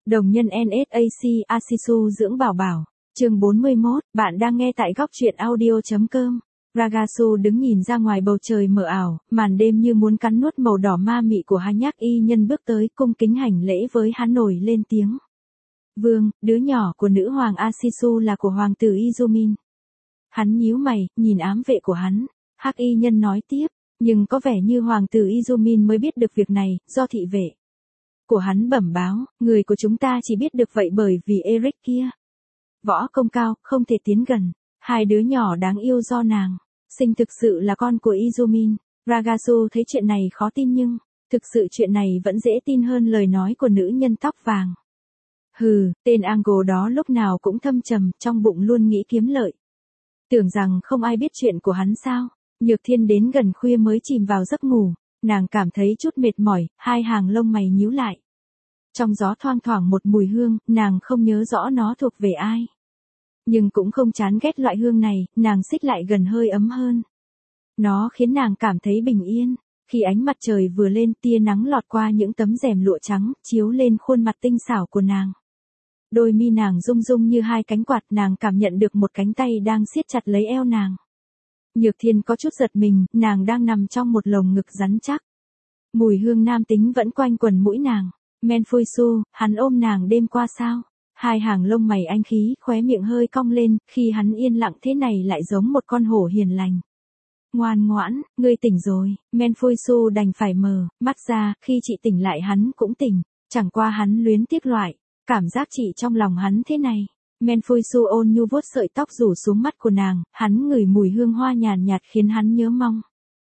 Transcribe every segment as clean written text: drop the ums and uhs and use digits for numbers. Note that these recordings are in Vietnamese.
Đồng nhân NSAC Asisu dưỡng bảo bảo. Chương 41, bạn đang nghe tại góc truyện audio.com. Ragasu đứng nhìn ra ngoài bầu trời mờ ảo, màn đêm như muốn cắn nuốt màu đỏ ma mị của Hanyak y nhân bước tới cung kính hành lễ với hắn nổi lên tiếng. Vương, đứa nhỏ của nữ hoàng Asisu là của hoàng tử Izumin. Hắn nhíu mày, nhìn ám vệ của hắn. Hắc y nhân nói tiếp, nhưng có vẻ như hoàng tử Izumin mới biết được việc này, do thị vệ của hắn bẩm báo, người của chúng ta chỉ biết được vậy bởi vì Eric kia võ công cao, không thể tiến gần. Hai đứa nhỏ đáng yêu do nàng sinh thực sự là con của Izumin. Ragasu thấy chuyện này khó tin nhưng thực sự chuyện này vẫn dễ tin hơn lời nói của nữ nhân tóc vàng. Hừ, tên Angle đó lúc nào cũng thâm trầm, trong bụng luôn nghĩ kiếm lợi. Tưởng rằng không ai biết chuyện của hắn sao? Nhược Thiên đến gần khuya mới chìm vào giấc ngủ, nàng cảm thấy chút mệt mỏi, hai hàng lông mày nhíu lại. Trong gió thoang thoảng một mùi hương, nàng không nhớ rõ nó thuộc về ai. Nhưng cũng không chán ghét loại hương này, nàng xích lại gần hơi ấm hơn. Nó khiến nàng cảm thấy bình yên. Khi ánh mặt trời vừa lên, tia nắng lọt qua những tấm rèm lụa trắng, chiếu lên khuôn mặt tinh xảo của nàng. Đôi mi nàng rung rung như hai cánh quạt, nàng cảm nhận được một cánh tay đang siết chặt lấy eo nàng. Nhược Thiên có chút giật mình, nàng đang nằm trong một lồng ngực rắn chắc. Mùi hương nam tính vẫn quanh quần mũi nàng. Menfuisu, hắn ôm nàng đêm qua sao? Hai hàng lông mày anh khí, khóe miệng hơi cong lên, khi hắn yên lặng thế này lại giống một con hổ hiền lành. Ngoan ngoãn, ngươi tỉnh rồi. Menfuisu đành phải mở mắt ra, khi chị tỉnh lại hắn cũng tỉnh, chẳng qua hắn luyến tiếc loại cảm giác chị trong lòng hắn thế này. Menfuisu ôn nhu vuốt sợi tóc rủ xuống mắt của nàng, hắn ngửi mùi hương hoa nhàn nhạt khiến hắn nhớ mong.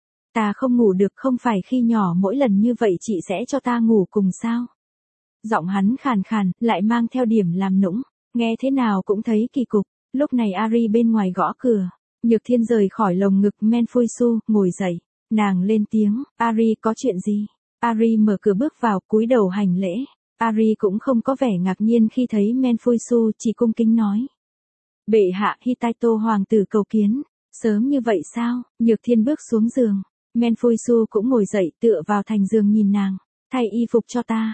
Ta không ngủ được, không phải khi nhỏ mỗi lần như vậy chị sẽ cho ta ngủ cùng sao? Giọng hắn khàn khàn, lại mang theo điểm làm nũng, nghe thế nào cũng thấy kỳ cục. Lúc này Ari bên ngoài gõ cửa. Nhược Thiên rời khỏi lồng ngực Menfuisu, ngồi dậy. Nàng lên tiếng, Ari có chuyện gì? Ari mở cửa bước vào, cúi đầu hành lễ. Ari cũng không có vẻ ngạc nhiên khi thấy Menfuisu, chỉ cung kính nói. Bệ hạ, Hitaito hoàng tử cầu kiến. Sớm như vậy sao? Nhược Thiên bước xuống giường. Menfuisu cũng ngồi dậy, tựa vào thành giường nhìn nàng. Thay y phục cho ta.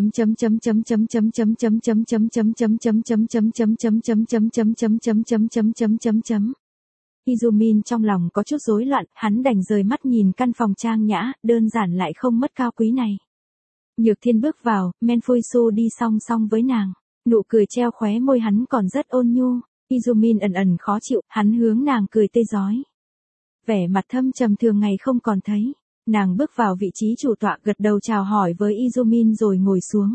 Izumin trong lòng có chút rối loạn, hắn đành rời mắt nhìn căn phòng trang nhã, đơn giản lại không mất cao quý này. Nhược Thiên bước vào, Menfuisu đi song song với nàng, nụ cười treo khóe môi hắn còn rất ôn nhu. Izumin ẩn ẩn khó chịu, hắn hướng nàng cười tươi rói. Vẻ mặt thâm trầm thường ngày không còn thấy. Nàng bước vào vị trí chủ tọa, gật đầu chào hỏi với Izumin rồi ngồi xuống.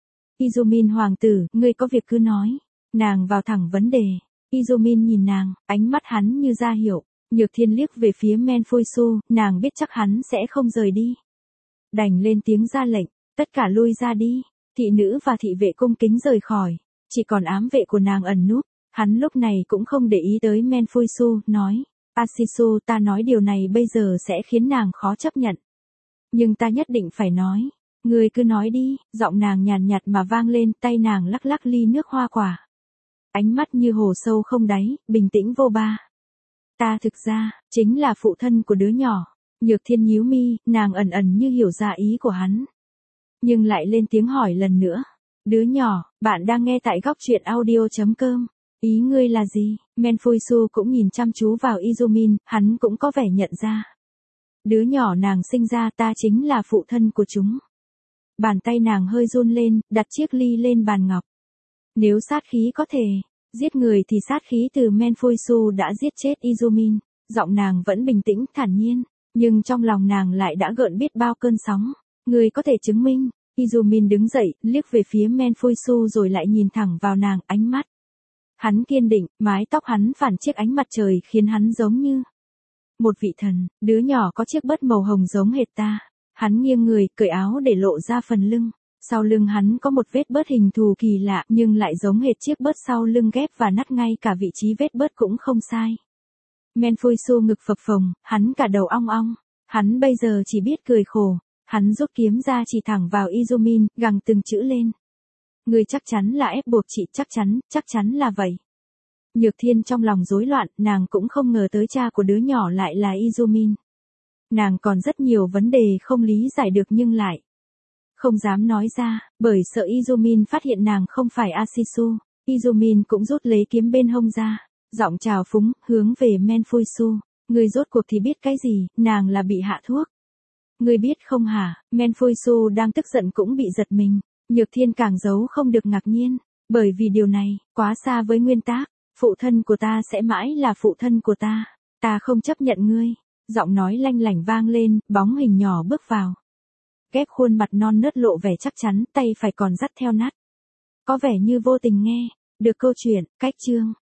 Izumin hoàng tử, ngươi có việc cứ nói. Nàng vào thẳng vấn đề. Izumin nhìn nàng, ánh mắt hắn như ra hiệu. Nhược Thiên liếc về phía Menfuisu, nàng biết chắc hắn sẽ không rời đi. Đành lên tiếng ra lệnh, tất cả lui ra đi. Thị nữ và thị vệ cung kính rời khỏi. Chỉ còn ám vệ của nàng ẩn núp. Hắn lúc này cũng không để ý tới Menfuisu, nói. Asisu, ta nói điều này bây giờ sẽ khiến nàng khó chấp nhận. Nhưng ta nhất định phải nói. Ngươi cứ nói đi, giọng nàng nhàn nhạt mà vang lên, tay nàng lắc lắc ly nước hoa quả. Ánh mắt như hồ sâu không đáy, bình tĩnh vô ba. Ta thực ra, chính là phụ thân của đứa nhỏ. Nhược Thiên nhíu mi, nàng ẩn ẩn như hiểu ra ý của hắn. Nhưng lại lên tiếng hỏi lần nữa. Đứa nhỏ, bạn đang nghe tại góc truyện audio.com. Ý ngươi là gì? Menfuisu cũng nhìn chăm chú vào Izumin, hắn cũng có vẻ nhận ra. Đứa nhỏ nàng sinh ra, ta chính là phụ thân của chúng. Bàn tay nàng hơi run lên, đặt chiếc ly lên bàn ngọc. Nếu sát khí có thể giết người thì sát khí từ Menfuisu đã giết chết Izumin. Giọng nàng vẫn bình tĩnh, thản nhiên, nhưng trong lòng nàng lại đã gợn biết bao cơn sóng. Người có thể chứng minh. Izumin đứng dậy, liếc về phía Menfuisu rồi lại nhìn thẳng vào nàng, ánh mắt hắn kiên định, mái tóc hắn phản chiếc ánh mặt trời khiến hắn giống như một vị thần. Đứa nhỏ có chiếc bớt màu hồng giống hệt ta. Hắn nghiêng người, cởi áo để lộ ra phần lưng. Sau lưng hắn có một vết bớt hình thù kỳ lạ, nhưng lại giống hệt chiếc bớt sau lưng ghép và nắt ngay cả vị trí vết bớt cũng không sai. Menfuisu ngực phập phồng, hắn cả đầu ong ong. Hắn bây giờ chỉ biết cười khổ. Hắn rút kiếm ra chỉ thẳng vào Izumin, gằn từng chữ lên. Ngươi chắc chắn là ép buộc chị, chắc chắn là vậy. Nhược Thiên trong lòng rối loạn, nàng cũng không ngờ tới cha của đứa nhỏ lại là Izumin. Nàng còn rất nhiều vấn đề không lý giải được nhưng lại Không dám nói ra, bởi sợ Izumin phát hiện nàng không phải Asisu. Izumin cũng rút lấy kiếm bên hông ra, giọng trào phúng, hướng về Menfuisu. Ngươi rốt cuộc thì biết cái gì, nàng là bị hạ thuốc. Ngươi biết không hả? Menfuisu đang tức giận cũng bị giật mình. Nhược Thiên càng giấu không được ngạc nhiên, bởi vì điều này, quá xa với nguyên tắc. Phụ thân của ta sẽ mãi là phụ thân của ta. Ta không chấp nhận ngươi. Giọng nói lanh lảnh vang lên, bóng hình nhỏ bước vào. Ghép khuôn mặt non nớt lộ vẻ chắc chắn, tay phải còn dắt theo nát. Có vẻ như vô tình nghe được câu chuyện, cách chương.